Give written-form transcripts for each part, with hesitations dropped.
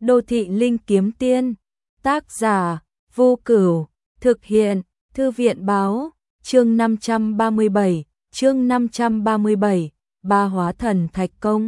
Đô thị linh kiếm tiên, tác giả, Vô Cửu, thực hiện, Thư viện báo, chương 537, ba hóa thần thạch công.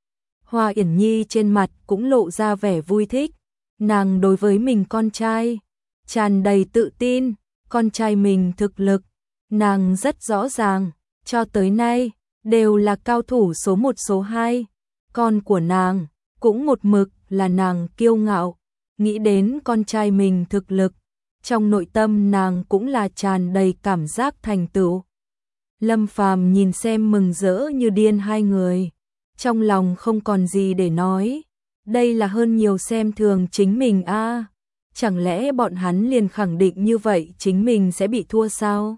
Hoa Yển Nhi trên mặt cũng lộ ra vẻ vui thích, nàng đối với mình con trai, tràn đầy tự tin, con trai mình thực lực, nàng rất rõ ràng, cho tới nay, đều là cao thủ số 1 số 2, con của nàng, cũng một mực là nàng kiêu ngạo, nghĩ đến con trai mình thực lực, trong nội tâm nàng cũng là tràn đầy cảm giác thành tựu. Lâm Phàm nhìn xem mừng rỡ như điên hai người, trong lòng không còn gì để nói, đây là hơn nhiều xem thường chính mình a, chẳng lẽ bọn hắn liền khẳng định như vậy chính mình sẽ bị thua sao?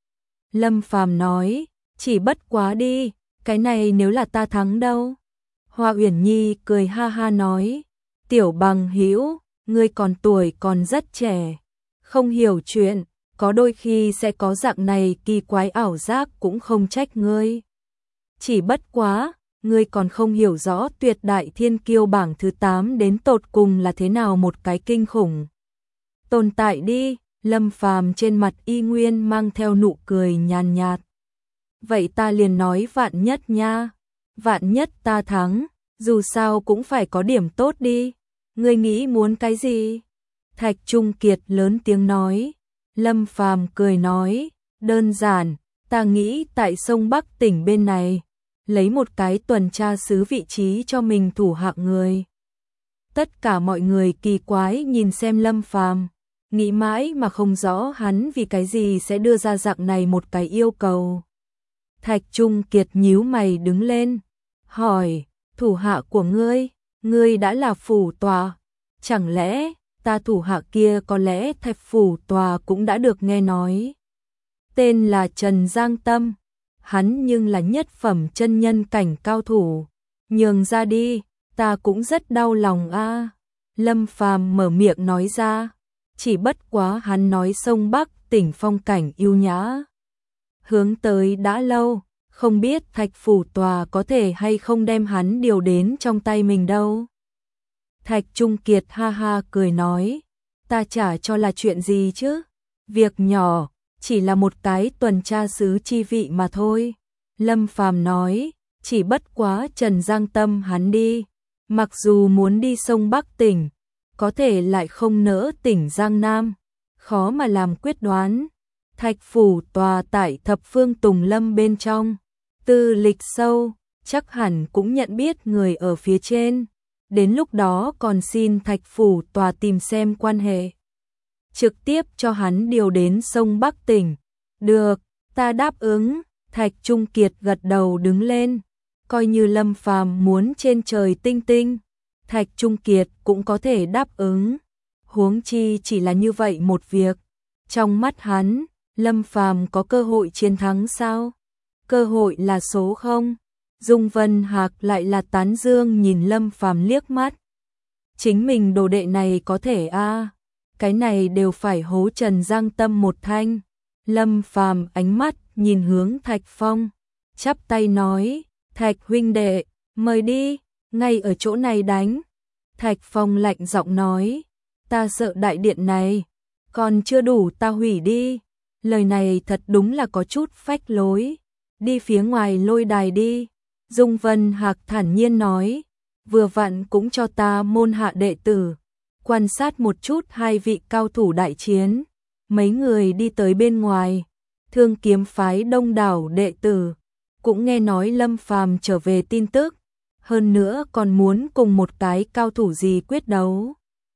Lâm Phàm nói, chỉ bất quá đi, cái này nếu là ta thắng đâu? Hoa Uyển Nhi cười ha ha nói, tiểu bằng hữu, ngươi còn tuổi còn rất trẻ, không hiểu chuyện, có đôi khi sẽ có dạng này kỳ quái ảo giác cũng không trách ngươi. Chỉ bất quá, ngươi còn không hiểu rõ tuyệt đại thiên kiêu bảng thứ 8 đến tột cùng là thế nào một cái kinh khủng tồn tại đi. Lâm Phàm trên mặt y nguyên mang theo nụ cười nhàn nhạt. Vậy ta liền nói vạn nhất nha, vạn nhất ta thắng, dù sao cũng phải có điểm tốt đi, ngươi nghĩ muốn cái gì? Thạch Trung Kiệt lớn tiếng nói. Lâm Phàm cười nói, đơn giản, ta nghĩ tại sông Bắc tỉnh bên này, lấy một cái tuần tra sứ vị trí cho mình thủ hạ người. Tất cả mọi người kỳ quái nhìn xem Lâm Phàm, nghĩ mãi mà không rõ hắn vì cái gì sẽ đưa ra dạng này một cái yêu cầu. Thạch Trung Kiệt nhíu mày đứng lên, hỏi, thủ hạ của ngươi đã là phủ tòa, chẳng lẽ ta thủ hạ kia có lẽ Thạch phủ tòa cũng đã được nghe nói. Tên là Trần Giang Tâm, hắn nhưng là nhất phẩm chân nhân cảnh cao thủ, nhường ra đi, ta cũng rất đau lòng a. Lâm Phàm mở miệng nói ra, chỉ bất quá hắn nói sông Bắc tỉnh phong cảnh yêu nhã, hướng tới đã lâu, không biết Thạch phủ tòa có thể hay không đem hắn điều đến trong tay mình đâu. Thạch Trung Kiệt ha ha cười nói, ta chả cho là chuyện gì chứ, việc nhỏ, chỉ là một cái tuần tra sứ chi vị mà thôi. Lâm Phàm nói, chỉ bất quá Trần Giang Tâm hắn đi, mặc dù muốn đi sông Bắc tỉnh, có thể lại không nỡ tỉnh Giang Nam, khó mà làm quyết đoán. Thạch phủ tòa tại thập phương Tùng Lâm bên trong, tư lịch sâu, chắc hẳn cũng nhận biết người ở phía trên, đến lúc đó còn xin Thạch phủ tòa tìm xem quan hệ, trực tiếp cho hắn điều đến sông Bắc tỉnh. Được, ta đáp ứng. Thạch Trung Kiệt gật đầu đứng lên, coi như Lâm Phàm muốn trên trời tinh tinh, Thạch Trung Kiệt cũng có thể đáp ứng. Huống chi chỉ là như vậy một việc, trong mắt hắn, Lâm Phàm có cơ hội chiến thắng sao? Cơ hội là số không? Dung Vân Hạc lại là tán dương nhìn Lâm Phàm liếc mắt. Chính mình đồ đệ này có thể a, cái này đều phải hố Trần Giang Tâm một thanh. Lâm Phàm ánh mắt nhìn hướng Thạch Phong, chắp tay nói, Thạch huynh đệ, mời đi, ngay ở chỗ này đánh. Thạch Phong lạnh giọng nói, ta sợ đại điện này, còn chưa đủ ta hủy đi. Lời này thật đúng là có chút phách lối, đi phía ngoài lôi đài đi. Dung Vân Hạc thản nhiên nói, vừa vặn cũng cho ta môn hạ đệ tử, quan sát một chút hai vị cao thủ đại chiến. Mấy người đi tới bên ngoài, Thương Kiếm phái đông đảo đệ tử, cũng nghe nói Lâm Phàm trở về tin tức, hơn nữa còn muốn cùng một cái cao thủ gì quyết đấu.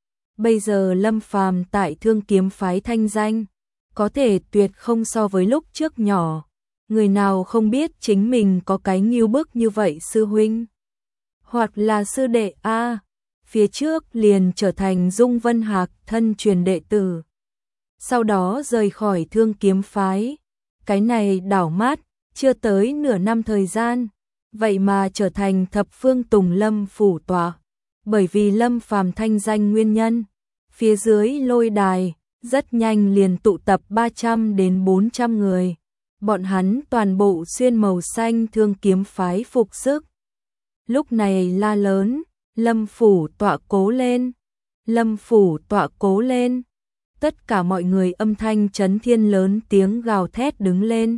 Bây giờ Lâm Phàm tại Thương Kiếm phái thanh danh, có thể tuyệt không so với lúc trước nhỏ, người nào không biết chính mình có cái nghiêu bức như vậy sư huynh, hoặc là sư đệ a, phía trước liền trở thành Dung Vân Hạc thân truyền đệ tử. Sau đó rời khỏi Thương Kiếm phái, cái này đảo mát, chưa tới nửa năm thời gian, vậy mà trở thành thập phương Tùng Lâm phủ tòa. Bởi vì Lâm Phàm thanh danh nguyên nhân, phía dưới lôi đài, rất nhanh liền tụ tập 300 đến 400 người. Bọn hắn toàn bộ xuyên màu xanh Thương Kiếm phái phục sức. Lúc này la lớn, Lâm phủ tọa cố lên, Lâm phủ tọa cố lên. Tất cả mọi người âm thanh chấn thiên lớn tiếng gào thét đứng lên.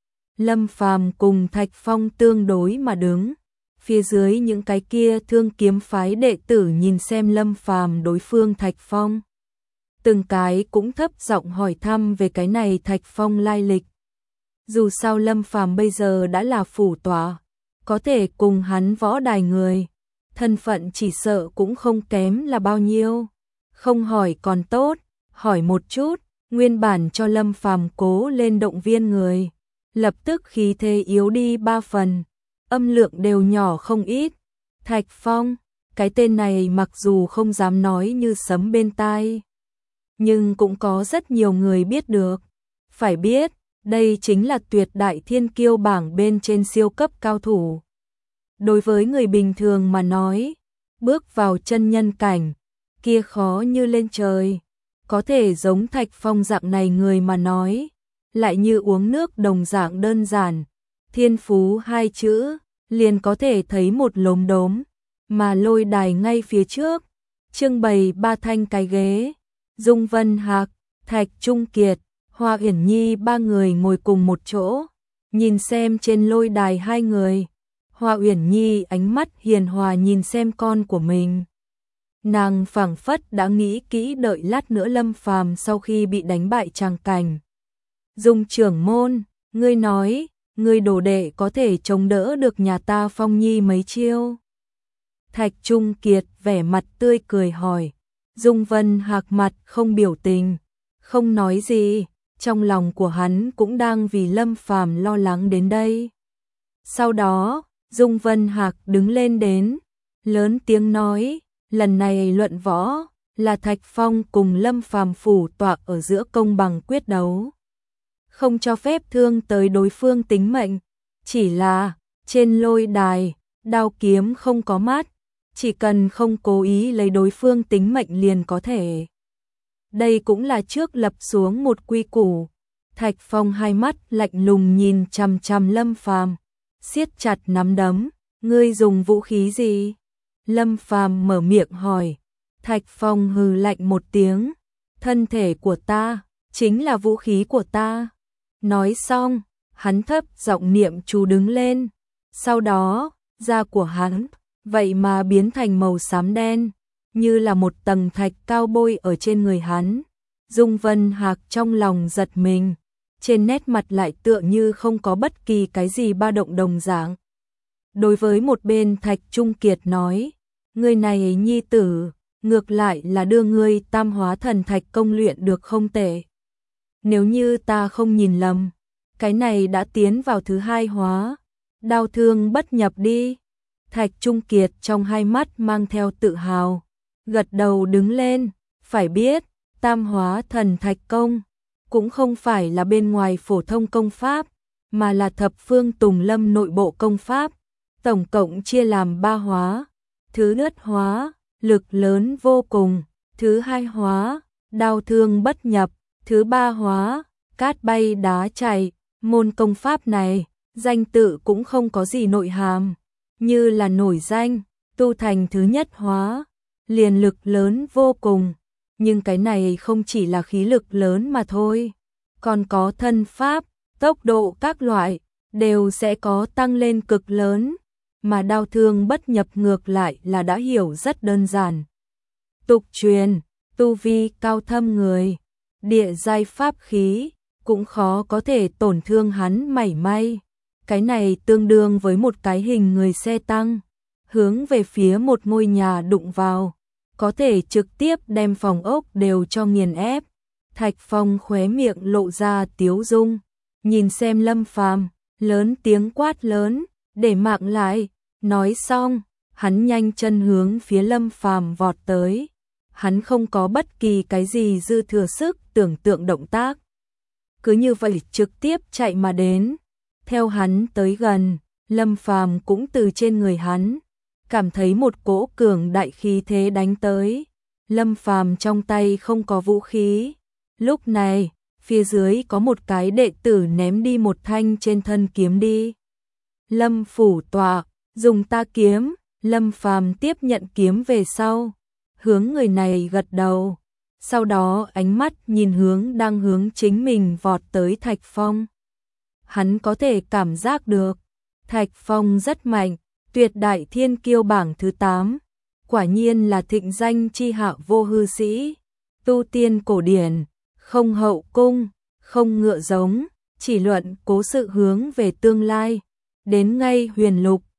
Lâm Phàm cùng Thạch Phong tương đối mà đứng. Phía dưới những cái kia Thương Kiếm phái đệ tử nhìn xem Lâm Phàm đối phương Thạch Phong. Từng cái cũng thấp giọng hỏi thăm về cái này Thạch Phong lai lịch. Dù sao Lâm Phàm bây giờ đã là phủ tọa, có thể cùng hắn võ đài người, thân phận chỉ sợ cũng không kém là bao nhiêu. Không hỏi còn tốt, hỏi một chút, nguyên bản cho Lâm Phàm cố lên động viên người, lập tức khí thế yếu đi 3 phần, âm lượng đều nhỏ không ít. Thạch Phong, cái tên này mặc dù không dám nói như sấm bên tai, nhưng cũng có rất nhiều người biết được. Phải biết, đây chính là tuyệt đại thiên kiêu bảng bên trên siêu cấp cao thủ. Đối với người bình thường mà nói, bước vào chân nhân cảnh, kia khó như lên trời. Có thể giống Thạch Phong dạng này người mà nói, lại như uống nước đồng dạng đơn giản. Thiên phú 2 chữ, liền có thể thấy một lốm đốm, mà lôi đài ngay phía trước, trưng bày 3 thanh cái ghế. Dung Vân Hạc, Thạch Trung Kiệt, Hoa Uyển Nhi 3 người ngồi cùng một chỗ, nhìn xem trên lôi đài 2 người. Hoa Uyển Nhi ánh mắt hiền hòa nhìn xem con của mình. Nàng phảng phất đã nghĩ kỹ đợi lát nữa Lâm Phàm sau khi bị đánh bại tràng cảnh. Dung trưởng môn, ngươi nói, ngươi đồ đệ có thể chống đỡ được nhà ta Phong Nhi mấy chiêu? Thạch Trung Kiệt vẻ mặt tươi cười hỏi. Dung Vân Hạc mặt không biểu tình, không nói gì, trong lòng của hắn cũng đang vì Lâm Phàm lo lắng đến đây. Sau đó, Dung Vân Hạc đứng lên đến, lớn tiếng nói, lần này luận võ là Thạch Phong cùng Lâm Phàm phủ tọa ở giữa công bằng quyết đấu. Không cho phép thương tới đối phương tính mệnh, chỉ là trên lôi đài, đao kiếm không có mắt, chỉ cần không cố ý lấy đối phương tính mệnh liền có thể. Đây cũng là trước lập xuống một quy củ. Thạch Phong hai mắt lạnh lùng nhìn chằm chằm Lâm Phàm, siết chặt nắm đấm, ngươi dùng vũ khí gì? Lâm Phàm mở miệng hỏi. Thạch Phong hừ lạnh một tiếng, thân thể của ta chính là vũ khí của ta. Nói xong, hắn thấp giọng niệm chú đứng lên, sau đó, da của hắn vậy mà biến thành màu xám đen, như là một tầng thạch cao bôi ở trên người hắn. Dung Vân Hạc trong lòng giật mình, trên nét mặt lại tựa như không có bất kỳ cái gì ba động đồng dạng. Đối với một bên Thạch Trung Kiệt nói, người này nhi tử, ngược lại là đưa ngươi Tam Hóa Thần Thạch công luyện được không tệ. Nếu như ta không nhìn lầm, cái này đã tiến vào thứ 2 hóa, đao thương bất nhập đi. Thạch Trung Kiệt trong hai mắt mang theo tự hào, gật đầu đứng lên, phải biết, Tam Hóa Thần Thạch công cũng không phải là bên ngoài phổ thông công pháp, mà là thập phương Tùng Lâm nội bộ công pháp, tổng cộng chia làm 3 hóa. Thứ nhất hóa, lực lớn vô cùng, thứ 2 hóa, đao thương bất nhập, thứ 3 hóa, cát bay đá chảy. Môn công pháp này, danh tự cũng không có gì nội hàm, như là nổi danh, tu thành thứ nhất hóa, liền lực lớn vô cùng. Nhưng cái này không chỉ là khí lực lớn mà thôi, còn có thân pháp, tốc độ các loại, đều sẽ có tăng lên cực lớn, mà đao thương bất nhập ngược lại là đã hiểu rất đơn giản. Tục truyền, tu vi cao thâm người, địa giai pháp khí, cũng khó có thể tổn thương hắn mảy may. Cái này tương đương với một cái hình người xe tăng, hướng về phía một ngôi nhà đụng vào, có thể trực tiếp đem phòng ốc đều cho nghiền ép. Thạch Phong khóe miệng lộ ra tiếu dung, nhìn xem Lâm Phàm, lớn tiếng quát lớn, để mạng lại. Nói xong, hắn nhanh chân hướng phía Lâm Phàm vọt tới. Hắn không có bất kỳ cái gì dư thừa sức tưởng tượng động tác, cứ như vậy trực tiếp chạy mà đến. Theo hắn tới gần, Lâm Phàm cũng từ trên người hắn cảm thấy một cỗ cường đại khí thế đánh tới. Lâm Phàm trong tay không có vũ khí. Lúc này, phía dưới có một cái đệ tử ném đi một thanh trên thân kiếm đi. Lâm phủ tọa, dùng ta kiếm, Lâm Phàm tiếp nhận kiếm về sau, hướng người này gật đầu, sau đó ánh mắt nhìn hướng đang hướng chính mình vọt tới Thạch Phong. Hắn có thể cảm giác được, Thạch Phong rất mạnh, tuyệt đại thiên kiêu bảng thứ 8, quả nhiên là thịnh danh chi hạ vô hư sĩ, tu tiên cổ điển, không hậu cung, không ngựa giống, chỉ luận cố sự hướng về tương lai, đến ngay huyền lục,